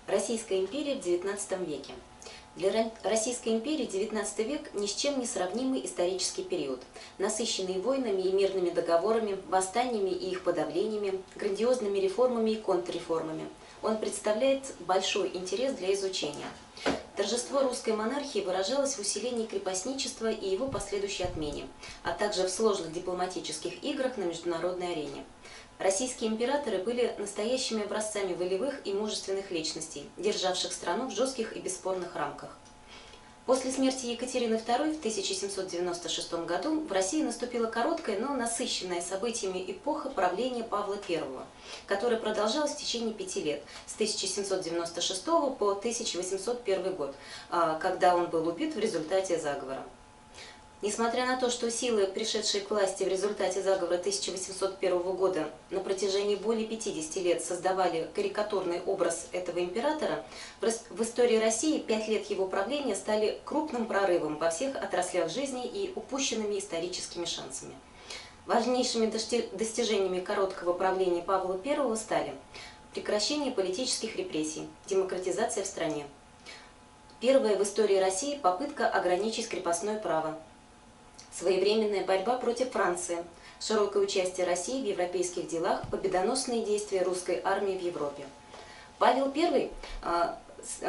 Российская империя в XIX веке. Для Российской империи XIX век ни с чем не сравнимый исторический период, насыщенный войнами и мирными договорами, восстаниями и их подавлениями, грандиозными реформами и контрреформами. Он представляет большой интерес для изучения. Торжество русской монархии выражалось в усилении крепостничества и его последующей отмене, а также в сложных дипломатических играх на международной арене. Российские императоры были настоящими образцами волевых и мужественных личностей, державших страну в жестких и бесспорных рамках. После смерти Екатерины II в 1796 году в России наступила короткая, но насыщенная событиями эпоха правления Павла I, которая продолжалась в течение 5 лет, с 1796 по 1801 год, когда он был убит в результате заговора. Несмотря на то, что силы, пришедшие к власти в результате заговора 1801 года, на протяжении более 50 лет создавали карикатурный образ этого императора, в истории России 5 лет его правления стали крупным прорывом во всех отраслях жизни и упущенными историческими шансами. Важнейшими достижениями короткого правления Павла I стали прекращение политических репрессий, демократизация в стране. Первая в истории России попытка ограничить крепостное право, своевременная борьба против Франции, широкое участие России в европейских делах, победоносные действия русской армии в Европе. Павел I с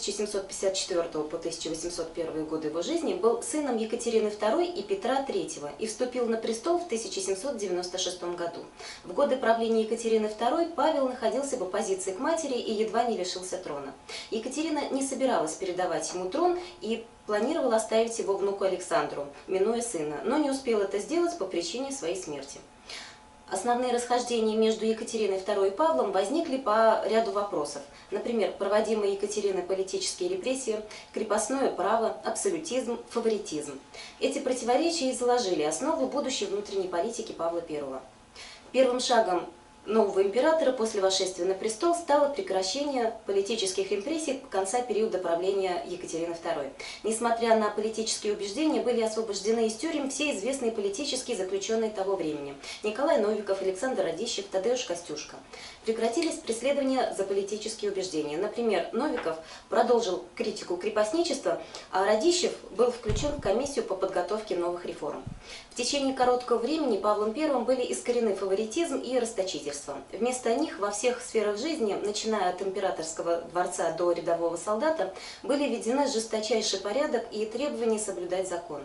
1754 по 1801 годы его жизни был сыном Екатерины II и Петра III и вступил на престол в 1796 году. В годы правления Екатерины II Павел находился в оппозиции к матери и едва не лишился трона. Екатерина не собиралась передавать ему трон и планировала оставить его внуку Александру, минуя сына, но не успела это сделать по причине своей смерти. Основные расхождения между Екатериной II и Павлом возникли по ряду вопросов. Например, проводимые Екатериной политические репрессии, крепостное право, абсолютизм, фаворитизм. Эти противоречия и заложили основу будущей внутренней политики Павла I. Первым шагом нового императора после восшествия на престол стало прекращение политических репрессий конца периода правления Екатерины II. Несмотря на политические убеждения, были освобождены из тюрем все известные политические заключенные того времени: Николай Новиков, Александр Радищев, Тадеуш Костюшко. Прекратились преследования за политические убеждения. Например, Новиков продолжил критику крепостничества, а Радищев был включен в комиссию по подготовке новых реформ. В течение короткого времени Павлом I были искорены фаворитизм и расточительство. Вместо них во всех сферах жизни, начиная от императорского дворца до рядового солдата, были введены жесточайший порядок и требования соблюдать закон.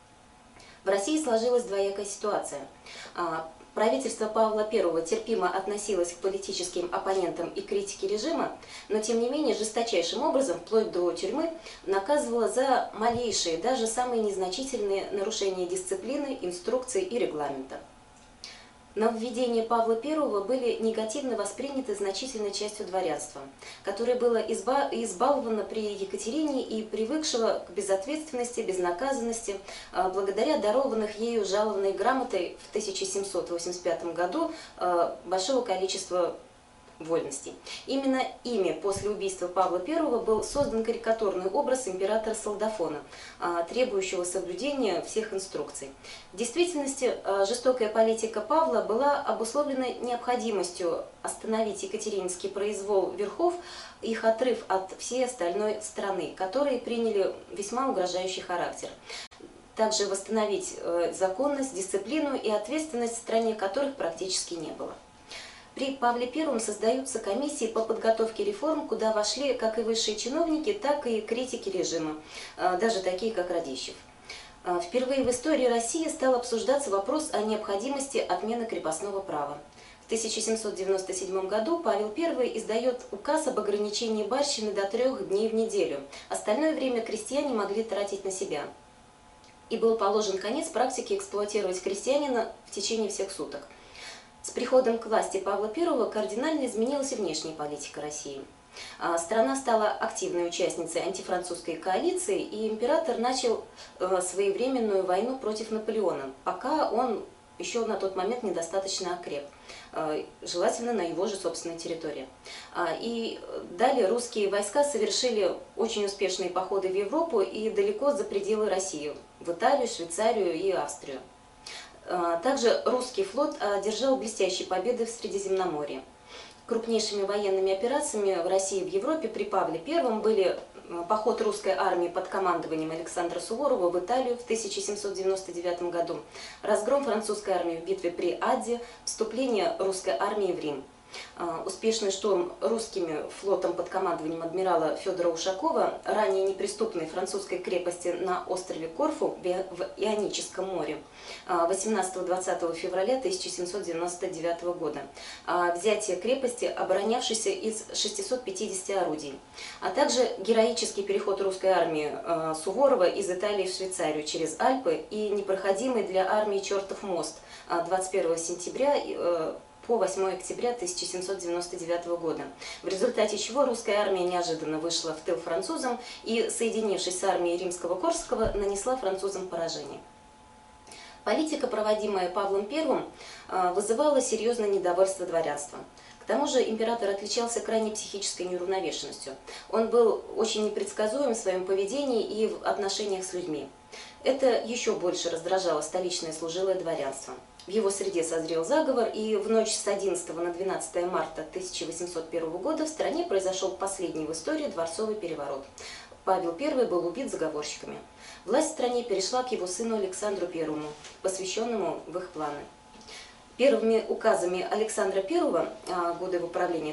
В России сложилась двоякая ситуация. Правительство Павла I терпимо относилось к политическим оппонентам и критике режима, но тем не менее жесточайшим образом, вплоть до тюрьмы, наказывало за малейшие, даже самые незначительные нарушения дисциплины, инструкций и регламента. Нововведения Павла I были негативно восприняты значительной частью дворянства, которое было избаловано при Екатерине и привыкшего к безответственности, безнаказанности, благодаря дарованных ею жалованной грамотой в 1785 году большого количества вольностей. Именно ими после убийства Павла I был создан карикатурный образ императора Солдафона, требующего соблюдения всех инструкций. В действительности жестокая политика Павла была обусловлена необходимостью остановить екатерининский произвол верхов, их отрыв от всей остальной страны, которые приняли весьма угрожающий характер. Также восстановить законность, дисциплину и ответственность в стране, которых практически не было. При Павле I создаются комиссии по подготовке реформ, куда вошли как и высшие чиновники, так и критики режима, даже такие как Радищев. Впервые в истории России стал обсуждаться вопрос о необходимости отмены крепостного права. В 1797 году Павел I издает указ об ограничении барщины до 3 дней в неделю. Остальное время крестьяне могли тратить на себя. И был положен конец практике эксплуатировать крестьянина в течение всех суток. С приходом к власти Павла I кардинально изменилась и внешняя политика России. Страна стала активной участницей антифранцузской коалиции, и император начал своевременную войну против Наполеона, пока он еще на тот момент недостаточно окреп, желательно на его же собственной территории. И далее русские войска совершили очень успешные походы в Европу и далеко за пределы России, в Италию, Швейцарию и Австрию. Также русский флот одержал блестящие победы в Средиземноморье. Крупнейшими военными операциями в России и в Европе при Павле I были поход русской армии под командованием Александра Суворова в Италию в 1799 году, разгром французской армии в битве при Адде, вступление русской армии в Рим. Успешный штурм русскими флотом под командованием адмирала Федора Ушакова ранее неприступной французской крепости на острове Корфу в Ионическом море 18-20 февраля 1799 года. Взятие крепости, оборонявшейся из 650 орудий, а также героический переход русской армии Суворова из Италии в Швейцарию через Альпы и непроходимый для армии Чертов мост 21 сентября по 8 октября 1799 года, в результате чего русская армия неожиданно вышла в тыл французам и, соединившись с армией Римского-Корсакова, нанесла французам поражение. Политика, проводимая Павлом I, вызывала серьезное недовольство дворянства. К тому же император отличался крайней психической неуравновешенностью. Он был очень непредсказуем в своем поведении и в отношениях с людьми. Это еще больше раздражало столичное служилое дворянство. В его среде созрел заговор, и в ночь с 11 на 12 марта 1801 года в стране произошел последний в истории дворцовый переворот. Павел I был убит заговорщиками. Власть в стране перешла к его сыну Александру I, посвященному в их планы. Первыми указами Александра I, годы его правления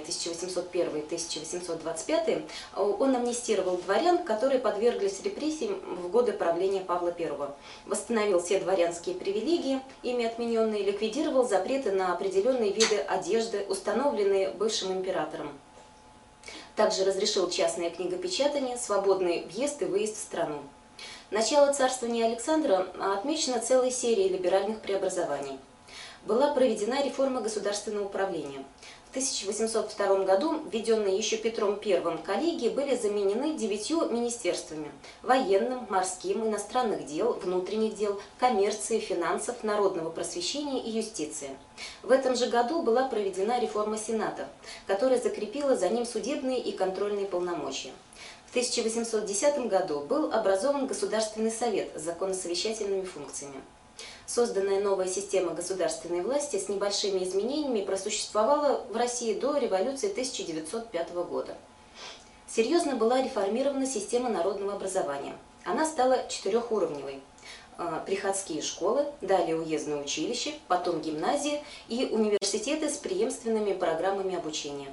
1801-1825, он амнистировал дворян, которые подверглись репрессиям в годы правления Павла I, восстановил все дворянские привилегии, ими отмененные, ликвидировал запреты на определенные виды одежды, установленные бывшим императором. Также разрешил частное книгопечатание, свободный въезд и выезд в страну. Начало царствования Александра отмечено целой серией либеральных преобразований. Была проведена реформа государственного управления. В 1802 году введенные еще Петром I коллегии были заменены 9 министерствами – военным, морским, иностранных дел, внутренних дел, коммерции, финансов, народного просвещения и юстиции. В этом же году была проведена реформа Сената, которая закрепила за ним судебные и контрольные полномочия. В 1810 году был образован Государственный совет с законосовещательными функциями. Созданная новая система государственной власти с небольшими изменениями просуществовала в России до революции 1905 года. Серьезно была реформирована система народного образования. Она стала четырехуровневой. Приходские школы, далее уездное училище, потом гимназии и университеты с преемственными программами обучения.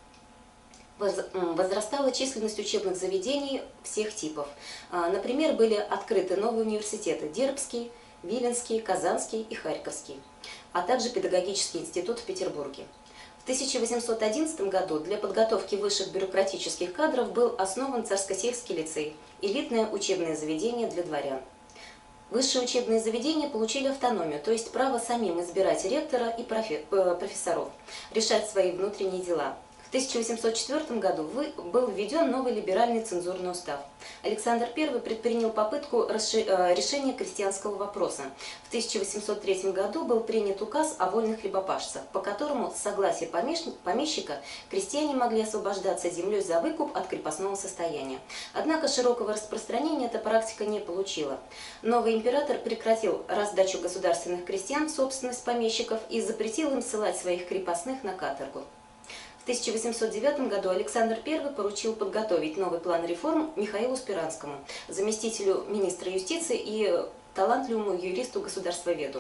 Возрастала численность учебных заведений всех типов. Например, были открыты новые университеты – Дербский, Виленский, Казанский и Харьковский, а также педагогический институт в Петербурге. В 1811 году для подготовки высших бюрократических кадров был основан Царско-сельский лицей – элитное учебное заведение для дворян. Высшие учебные заведения получили автономию, то есть право самим избирать ректора и профессоров, решать свои внутренние дела. В 1804 году был введен новый либеральный цензурный устав. Александр I предпринял попытку решения крестьянского вопроса. В 1803 году был принят указ о вольных хлебопашцах, по которому с согласия помещика крестьяне могли освобождаться землей за выкуп от крепостного состояния. Однако широкого распространения эта практика не получила. Новый император прекратил раздачу государственных крестьян в собственность помещиков и запретил им ссылать своих крепостных на каторгу. В 1809 году Александр I поручил подготовить новый план реформ Михаилу Спиранскому, заместителю министра юстиции и талантливому юристу-государствоведу.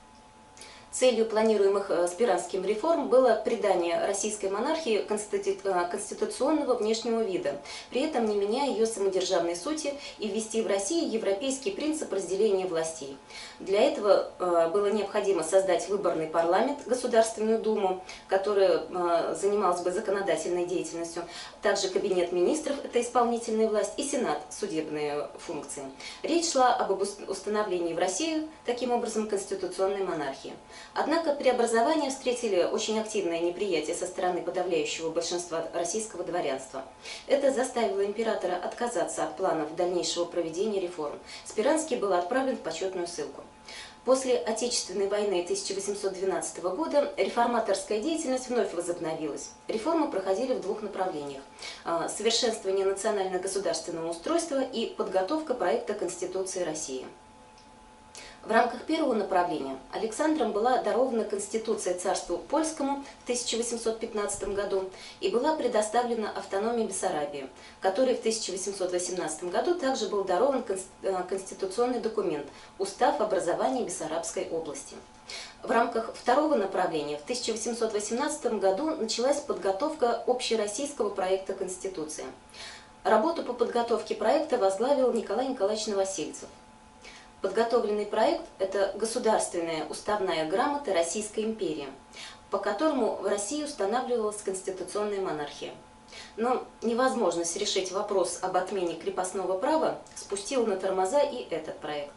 Целью планируемых Спиранским реформ было придание российской монархии конституционного внешнего вида, при этом не меняя ее самодержавной сути, и ввести в России европейский принцип разделения властей. Для этого было необходимо создать выборный парламент, Государственную Думу, которая занималась бы законодательной деятельностью, также Кабинет министров, это исполнительная власть, и Сенат, судебные функции. Речь шла об установлении в России, таким образом, конституционной монархии. Однако преобразования встретили очень активное неприятие со стороны подавляющего большинства российского дворянства. Это заставило императора отказаться от планов дальнейшего проведения реформ. Спиранский был отправлен в почетную ссылку. После Отечественной войны 1812 года реформаторская деятельность вновь возобновилась. Реформы проходили в двух направлениях – совершенствование национально-государственного устройства и подготовка проекта Конституции России. В рамках первого направления Александром была дарована Конституция царству Польскому в 1815 году и была предоставлена автономия Бессарабии, которой в 1818 году также был дарован конституционный документ «Устав образования Бессарабской области». В рамках второго направления в 1818 году началась подготовка общероссийского проекта Конституции. Работу по подготовке проекта возглавил Николай Николаевич Новосельцев. Подготовленный проект – это государственная уставная грамота Российской империи, по которому в России устанавливалась конституционная монархия. Но невозможность решить вопрос об отмене крепостного права спустил на тормоза и этот проект.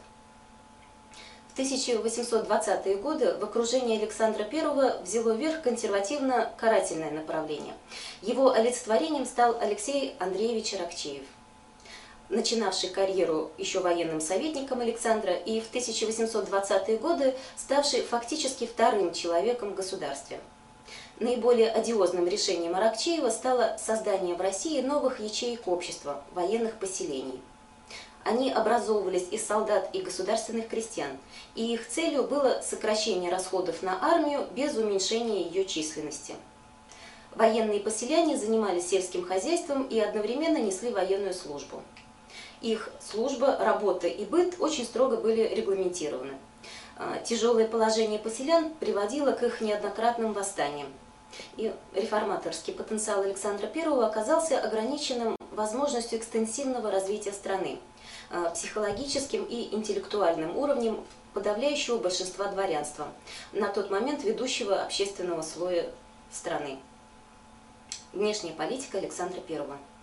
В 1820-е годы в окружении Александра I взяло верх консервативно-карательное направление. Его олицетворением стал Алексей Андреевич Аракчеев, начинавший карьеру еще военным советником Александра и в 1820-е годы ставший фактически вторым человеком в государстве. Наиболее одиозным решением Аракчеева стало создание в России новых ячеек общества, военных поселений. Они образовывались из солдат и государственных крестьян, и их целью было сокращение расходов на армию без уменьшения ее численности. Военные поселяне занимались сельским хозяйством и одновременно несли военную службу. Их служба, работа и быт очень строго были регламентированы. Тяжелое положение поселян приводило к их неоднократным восстаниям. И реформаторский потенциал Александра I оказался ограниченным возможностью экстенсивного развития страны, психологическим и интеллектуальным уровнем подавляющего большинства дворянства, на тот момент ведущего общественного слоя страны. Внешняя политика Александра I.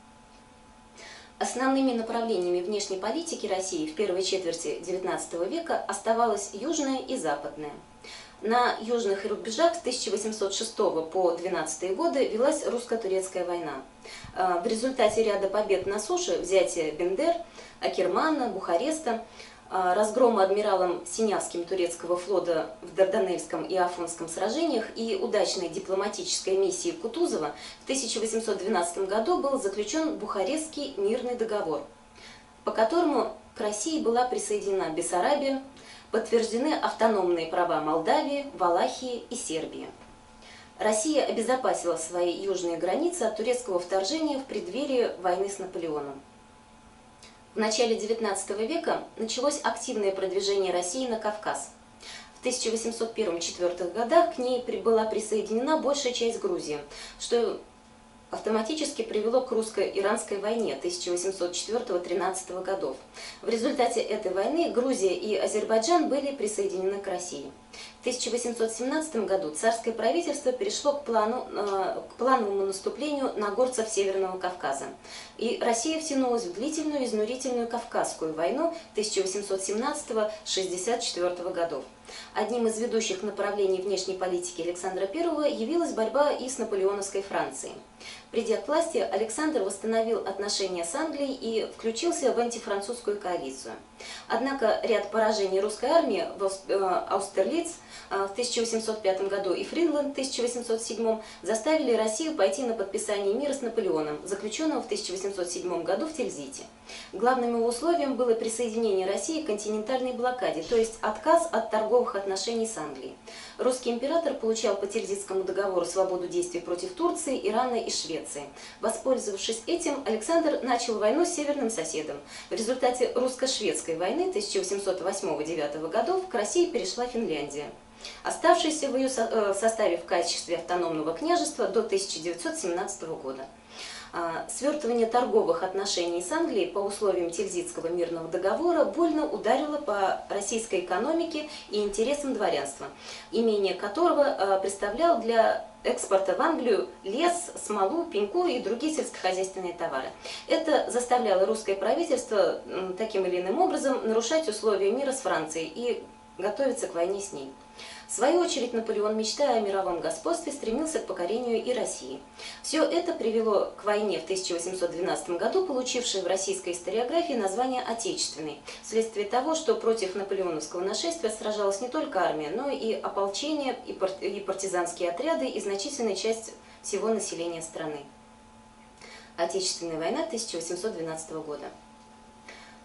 Основными направлениями внешней политики России в первой четверти XIX века оставалось южное и западное. На южных рубежах с 1806 по 12 годы велась русско-турецкая война. В результате ряда побед на суше, взятия Бендер, Акермана, Бухареста, разгрома адмиралом Синявским турецкого флота в Дарданельском и Афонском сражениях и удачной дипломатической миссии Кутузова в 1812 году был заключен Бухарестский мирный договор, по которому к России была присоединена Бессарабия, подтверждены автономные права Молдавии, Валахии и Сербии. Россия обезопасила свои южные границы от турецкого вторжения в преддверии войны с Наполеоном. В начале XIX века началось активное продвижение России на Кавказ. В 1801-1804 годах к ней была присоединена большая часть Грузии, что автоматически привело к русско-иранской войне 1804-1813 годов. В результате этой войны Грузия и Азербайджан были присоединены к России. В 1817 году царское правительство перешло к плановому наступлению на горцев Северного Кавказа, и Россия втянулась в длительную изнурительную Кавказскую войну 1817-1864 годов. Одним из ведущих направлений внешней политики Александра I явилась борьба и с наполеоновской Францией. Придя к власти, Александр восстановил отношения с Англией и включился в антифранцузскую коалицию. Однако ряд поражений русской армии в Аустерлиц в 1805 году и Фридланд в 1807 заставили Россию пойти на подписание мира с Наполеоном, заключенного в 1807 году в Тильзите. Главным его условием было присоединение России к континентальной блокаде, то есть отказ от торговых отношений с Англией. Русский император получал по Тильзитскому договору свободу действий против Турции, Ирана и Швеции. Воспользовавшись этим, Александр начал войну с северным соседом. В результате русско-шведской войны 1808-1809 годов к России перешла Финляндия, оставшаяся в ее составе в качестве автономного княжества до 1917 года. Свертывание торговых отношений с Англией по условиям Тильзитского мирного договора больно ударило по российской экономике и интересам дворянства, имение которого представлял для экспорта в Англию лес, смолу, пеньку и другие сельскохозяйственные товары. Это заставляло русское правительство таким или иным образом нарушать условия мира с Францией и готовиться к войне с ней. В свою очередь Наполеон, мечтая о мировом господстве, стремился к покорению и России. Все это привело к войне в 1812 году, получившей в российской историографии название «Отечественной», вследствие того, что против наполеоновского нашествия сражалась не только армия, но и ополчение, и партизанские отряды, и значительная часть всего населения страны. Отечественная война 1812 года.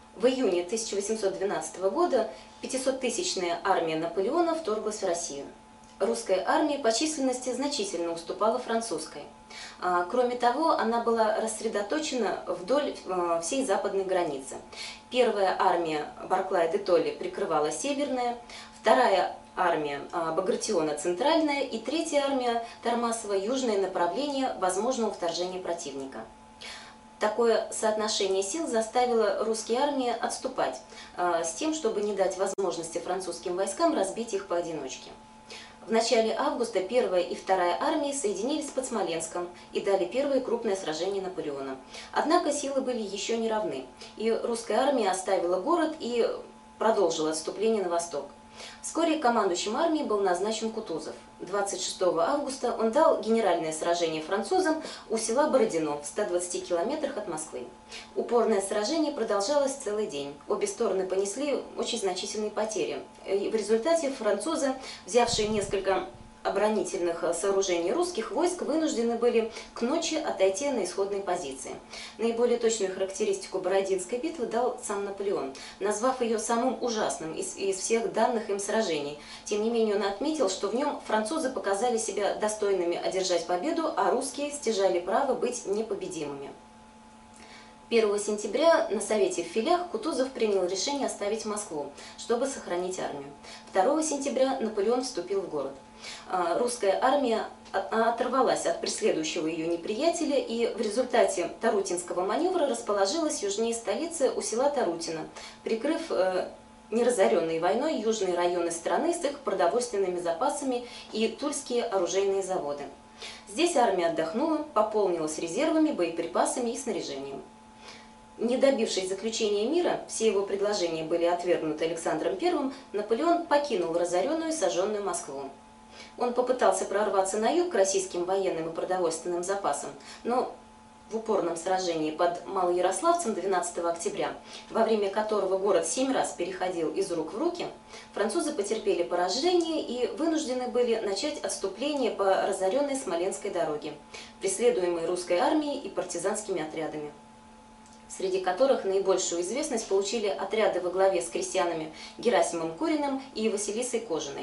В июне 1812 года 500-тысячная армия Наполеона вторглась в Россию. Русская армия по численности значительно уступала французской. Кроме того, она была рассредоточена вдоль всей западной границы. Первая армия Барклая де Толли прикрывала северная, вторая армия Багратиона центральная и третья армия Тормасова южное направление возможного вторжения противника. Такое соотношение сил заставило русские армии отступать с тем, чтобы не дать возможности французским войскам разбить их поодиночке. В начале августа первая и вторая армии соединились под Смоленском и дали первое крупное сражение Наполеона. Однако силы были еще не равны, и русская армия оставила город и продолжила отступление на восток. Вскоре командующим армией был назначен Кутузов. 26 августа он дал генеральное сражение французам у села Бородино в 120 километрах от Москвы. Упорное сражение продолжалось целый день. Обе стороны понесли очень значительные потери. И в результате французы, взявшие несколько оборонительных сооружений русских войск, вынуждены были к ночи отойти на исходные позиции. Наиболее точную характеристику Бородинской битвы дал сам Наполеон, назвав ее самым ужасным из всех данных им сражений. Тем не менее, он отметил, что в нем французы показали себя достойными одержать победу, а русские стяжали право быть непобедимыми. 1 сентября на совете в Филях Кутузов принял решение оставить Москву, чтобы сохранить армию. 2 сентября Наполеон вступил в город. Русская армия оторвалась от преследующего ее неприятеля и в результате Тарутинского маневра расположилась южнее столицы у села Тарутино, прикрыв неразоренные войной южные районы страны с их продовольственными запасами и тульские оружейные заводы. Здесь армия отдохнула, пополнилась резервами, боеприпасами и снаряжением. Не добившись заключения мира, все его предложения были отвергнуты Александром I, Наполеон покинул разоренную и сожженную Москву. Он попытался прорваться на юг к российским военным и продовольственным запасам, но в упорном сражении под Малоярославцем 12 октября, во время которого город 7 раз переходил из рук в руки, французы потерпели поражение и вынуждены были начать отступление по разоренной Смоленской дороге, преследуемой русской армией и партизанскими отрядами, среди которых наибольшую известность получили отряды во главе с крестьянами Герасимом Куриным и Василисой Кожиной.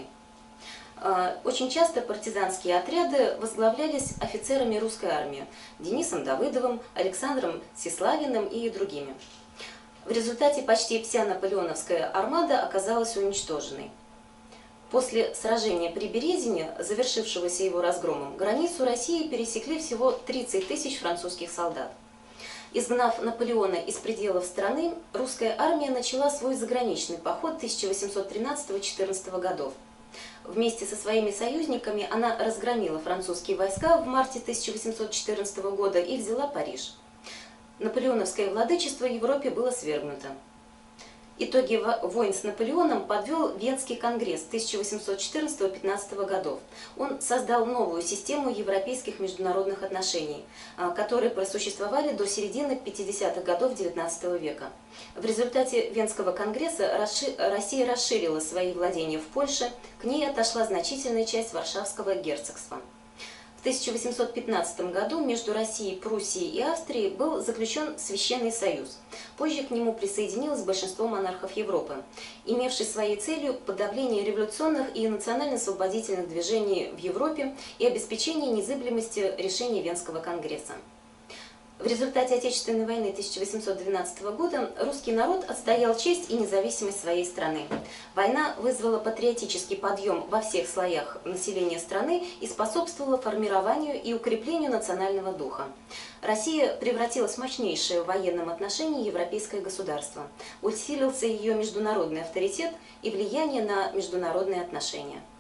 Очень часто партизанские отряды возглавлялись офицерами русской армии Денисом Давыдовым, Александром Сеславиным и другими. В результате почти вся наполеоновская армада оказалась уничтоженной. После сражения при Березине, завершившегося его разгромом, границу России пересекли всего 30 тысяч французских солдат. Изгнав Наполеона из пределов страны, русская армия начала свой заграничный поход 1813-14 годов. Вместе со своими союзниками она разгромила французские войска в марте 1814 года и взяла Париж. Наполеоновское владычество в Европе было свергнуто. Итоги войн с Наполеоном подвел Венский конгресс 1814-15 годов. Он создал новую систему европейских международных отношений, которые просуществовали до середины 50-х годов XIX века. В результате Венского конгресса Россия расширила свои владения в Польше, к ней отошла значительная часть Варшавского герцогства. В 1815 году между Россией, Пруссией и Австрией был заключен Священный Союз. Позже к нему присоединилось большинство монархов Европы, имевший своей целью подавление революционных и национально-освободительных движений в Европе и обеспечение незыблемости решений Венского конгресса. В результате Отечественной войны 1812 года русский народ отстоял честь и независимость своей страны. Война вызвала патриотический подъем во всех слоях населения страны и способствовала формированию и укреплению национального духа. Россия превратилась в мощнейшее в военном отношении европейское государство. Усилился ее международный авторитет и влияние на международные отношения.